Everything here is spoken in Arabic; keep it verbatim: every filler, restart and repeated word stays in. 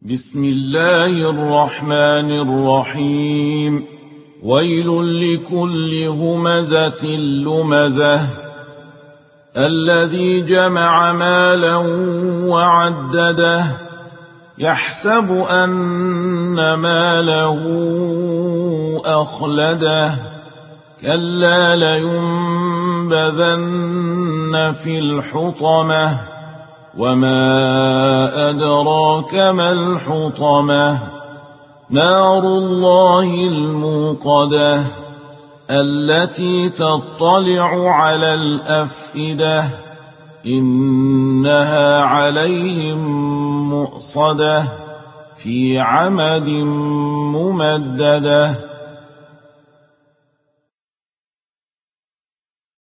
بسم الله الرحمن الرحيم. ويل لكل همزة لمزة الذي جمع مالا وعدده يحسب أن ماله أخلده كلا لينبذن في الحطمة وما أدراك ما الحطمة نار الله الموقدة التي تطلع على الأفئدة إنها عليهم مؤصدة في عمد ممددة.